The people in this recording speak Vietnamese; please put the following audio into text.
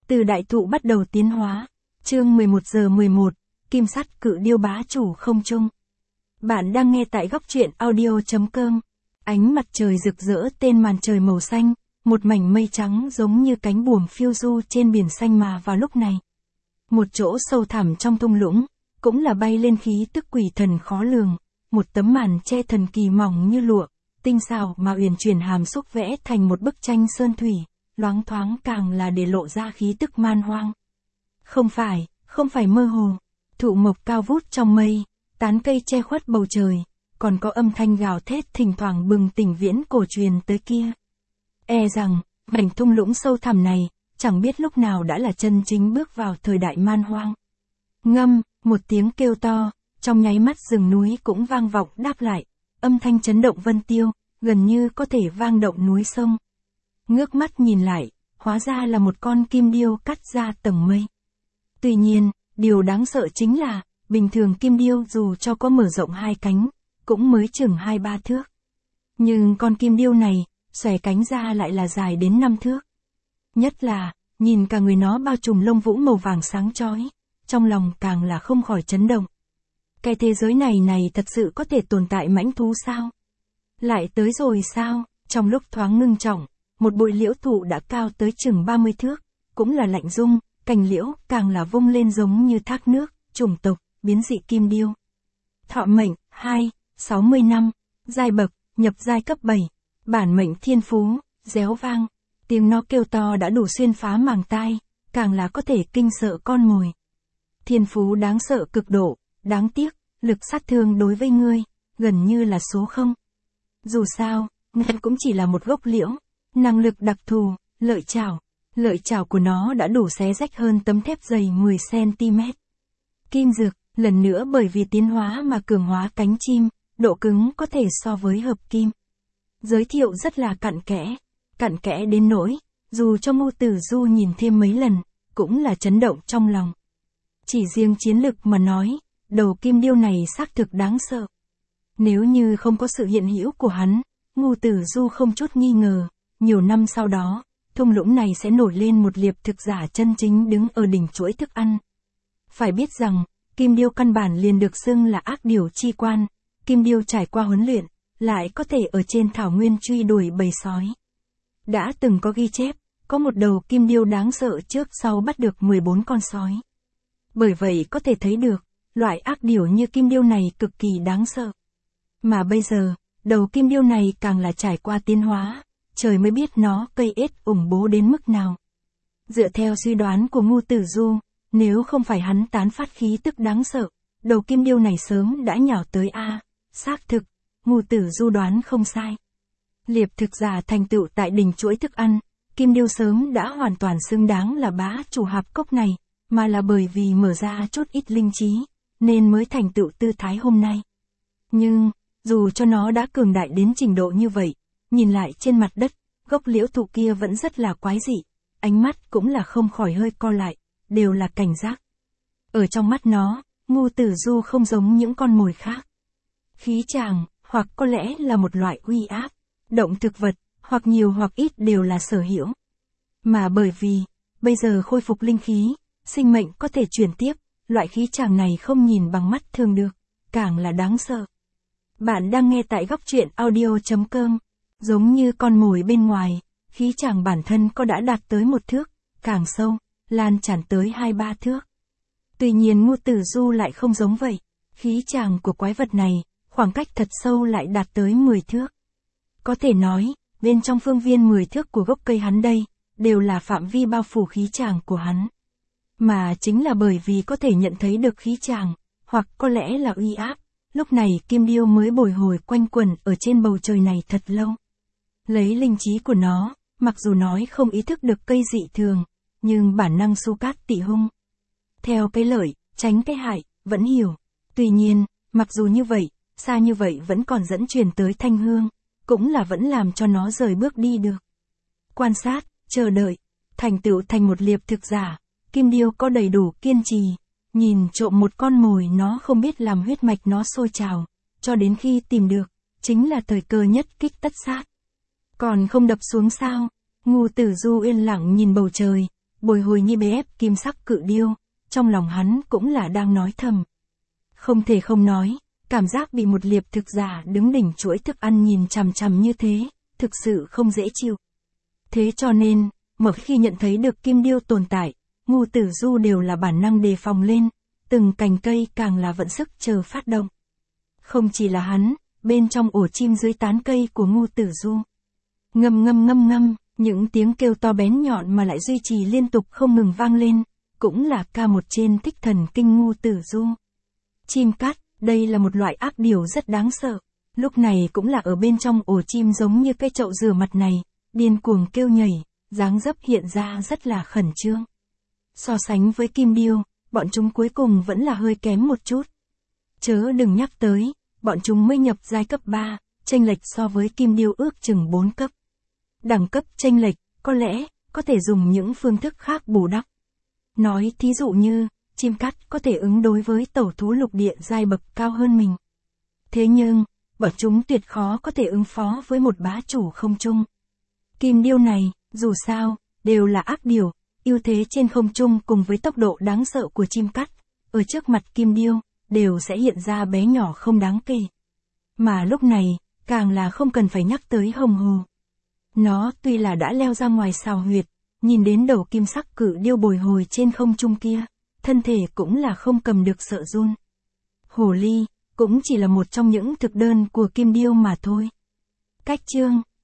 Từ đại thụ bắt đầu tiến hóa. Chương 11:11, Kim sắt cự điêu bá chủ không trung. Bạn đang nghe tại góc truyện audio.com. Ánh mặt trời rực rỡ tên màn trời màu xanh, một mảnh mây trắng giống như cánh buồm phiêu du trên biển xanh mà vào lúc này. Một chỗ sâu thẳm trong thung lũng, cũng là bay lên khí tức quỷ thần khó lường, một tấm màn che thần kỳ mỏng như lụa, tinh xảo mà uyển chuyển hàm xúc vẽ thành một bức tranh sơn thủy, loáng thoáng càng là để lộ ra khí tức man hoang. Không phải mơ hồ, thụ mộc cao vút trong mây, tán cây che khuất bầu trời, còn có âm thanh gào thét thỉnh thoảng bừng tỉnh viễn cổ truyền tới kia. E rằng, mảnh thung lũng sâu thẳm này, chẳng biết lúc nào đã là chân chính bước vào thời đại man hoang. Ngâm, một tiếng kêu to, trong nháy mắt rừng núi cũng vang vọng đáp lại, âm thanh chấn động vân tiêu, gần như có thể vang động núi sông. Ngước mắt nhìn lại, hóa ra là một con kim điêu cắt ra tầng mây. Tuy nhiên, điều đáng sợ chính là, bình thường kim điêu dù cho có mở rộng hai cánh, cũng mới chừng 2-3 thước. Nhưng con kim điêu này, xòe cánh ra lại là dài đến 5 thước. Nhất là, nhìn cả người nó bao trùm lông vũ màu vàng sáng chói, trong lòng càng là không khỏi chấn động. Cái thế giới này thật sự có thể tồn tại mãnh thú sao? Lại tới rồi sao? Trong lúc thoáng ngưng trọng, một bụi liễu thụ đã cao tới chừng 30 thước, cũng là lạnh rung, cành liễu càng là vung lên giống như thác nước, chủng tộc, biến dị kim điêu. Thọ mệnh, 60 năm, giai bậc, nhập giai cấp 7, bản mệnh thiên phú, réo vang, tiếng nó kêu to đã đủ xuyên phá màng tai, càng là có thể kinh sợ con mồi. Thiên phú đáng sợ cực độ, đáng tiếc, lực sát thương đối với ngươi, gần như là số 0. Dù sao, ngân cũng chỉ là một gốc liễu, năng lực đặc thù, lợi chảo của nó đã đủ xé rách hơn tấm thép dày 10cm. Kim dược, lần nữa bởi vì tiến hóa mà cường hóa cánh chim, độ cứng có thể so với hợp kim. Giới thiệu rất là cặn kẽ đến nỗi, dù cho Ngô Tử Du nhìn thêm mấy lần, cũng là chấn động trong lòng. Chỉ riêng chiến lực mà nói, đầu kim điêu này xác thực đáng sợ. Nếu như không có sự hiện hữu của hắn, Ngô Tử Du không chút nghi ngờ, nhiều năm sau đó, thung lũng này sẽ nổi lên một liệp thực giả chân chính đứng ở đỉnh chuỗi thức ăn. Phải biết rằng, kim điêu căn bản liền được xưng là ác điểu chi quan, kim điêu trải qua huấn luyện, lại có thể ở trên thảo nguyên truy đuổi bầy sói. Đã từng có ghi chép, có một đầu kim điêu đáng sợ trước sau bắt được 14 con sói. Bởi vậy có thể thấy được, loại ác điểu như kim điêu này cực kỳ đáng sợ. Mà bây giờ, đầu kim điêu này càng là trải qua tiến hóa, trời mới biết nó cây ết ủng bố đến mức nào. Dựa theo suy đoán của Ngô Tử Du, nếu không phải hắn tán phát khí tức đáng sợ, đầu kim điêu này sớm đã nhào tới xác thực, Ngô Tử Du đoán không sai. Liệp thực giả thành tựu tại đỉnh chuỗi thức ăn, kim điêu sớm đã hoàn toàn xứng đáng là bá chủ hạp cốc này, mà là bởi vì mở ra chút ít linh trí, nên mới thành tựu tư thái hôm nay. Nhưng, dù cho nó đã cường đại đến trình độ như vậy, nhìn lại trên mặt đất, gốc liễu thụ kia vẫn rất là quái dị, ánh mắt cũng là không khỏi hơi co lại, đều là cảnh giác. Ở trong mắt nó, Ngô Tử Du không giống những con mồi khác. Khí tràng, hoặc có lẽ là một loại uy áp, động thực vật, hoặc nhiều hoặc ít đều là sở hữu. Mà bởi vì, bây giờ khôi phục linh khí, sinh mệnh có thể chuyển tiếp, loại khí tràng này không nhìn bằng mắt thường được, càng là đáng sợ. Bạn đang nghe tại góc truyện audio.com, giống như con mồi bên ngoài, khí tràng bản thân có đã đạt tới 1 thước, càng sâu, lan tràn tới 2-3 thước. Tuy nhiên Ngô Tử Du lại không giống vậy, khí tràng của quái vật này, khoảng cách thật sâu lại đạt tới 10 thước. Có thể nói, bên trong phương viên 10 thước của gốc cây hắn đây, đều là phạm vi bao phủ khí tràng của hắn. Mà chính là bởi vì có thể nhận thấy được khí tràng, hoặc có lẽ là uy áp, lúc này kim điêu mới bồi hồi quanh quẩn ở trên bầu trời này thật lâu. Lấy linh trí của nó, mặc dù nói không ý thức được cây dị thường, nhưng bản năng su cát tị hung. Theo cái lợi, tránh cái hại, vẫn hiểu. Tuy nhiên, mặc dù như vậy, xa như vậy vẫn còn dẫn truyền tới thanh hương, cũng là vẫn làm cho nó rời bước đi được. Quan sát, chờ đợi, thành tựu thành một liệp thực giả, kim điêu có đầy đủ kiên trì, nhìn trộm một con mồi nó không biết làm huyết mạch nó sôi trào, cho đến khi tìm được, chính là thời cơ nhất kích tất sát. Còn không đập xuống sao? Ngô Tử Du yên lặng nhìn bầu trời, bồi hồi như bé ép kim sắc cự điêu, trong lòng hắn cũng là đang nói thầm. Không thể không nói, cảm giác bị một liệp thực giả đứng đỉnh chuỗi thức ăn nhìn chằm chằm như thế, thực sự không dễ chịu. Thế cho nên, mỗi khi nhận thấy được kim điêu tồn tại, Ngưu Tử Du đều là bản năng đề phòng lên, từng cành cây càng là vận sức chờ phát động. Không chỉ là hắn, bên trong ổ chim dưới tán cây của Ngưu Tử Du. Ngâm ngâm ngâm ngâm, những tiếng kêu to bén nhọn mà lại duy trì liên tục không ngừng vang lên, cũng là ca một trên Thích Thần Kinh Ngưu Tử Du. Chim cát, đây là một loại ác điều rất đáng sợ, lúc này cũng là ở bên trong ổ chim giống như cái chậu rửa mặt này, điên cuồng kêu nhảy, dáng dấp hiện ra rất là khẩn trương. So sánh với kim điêu, bọn chúng cuối cùng vẫn là hơi kém một chút. Chớ đừng nhắc tới, bọn chúng mới nhập giai cấp 3, chênh lệch so với kim điêu ước chừng 4 cấp. Đẳng cấp chênh lệch, có lẽ, có thể dùng những phương thức khác bù đắp. Nói thí dụ như, chim cát có thể ứng đối với tẩu thú lục địa giai bậc cao hơn mình. Thế nhưng, bọn chúng tuyệt khó có thể ứng phó với một bá chủ không trung. Kim điêu này, dù sao, đều là ác điều, ưu thế trên không trung cùng với tốc độ đáng sợ của chim cát, ở trước mặt kim điêu, đều sẽ hiện ra bé nhỏ không đáng kể. Mà lúc này, càng là không cần phải nhắc tới hồng hồ. Nó tuy là đã leo ra ngoài sào huyệt, nhìn đến đầu kim sắc cự điêu bồi hồi trên không trung kia, thân thể cũng là không cầm được sợ run. Hồ ly, cũng chỉ là một trong những thực đơn của kim điêu mà thôi. Cách chương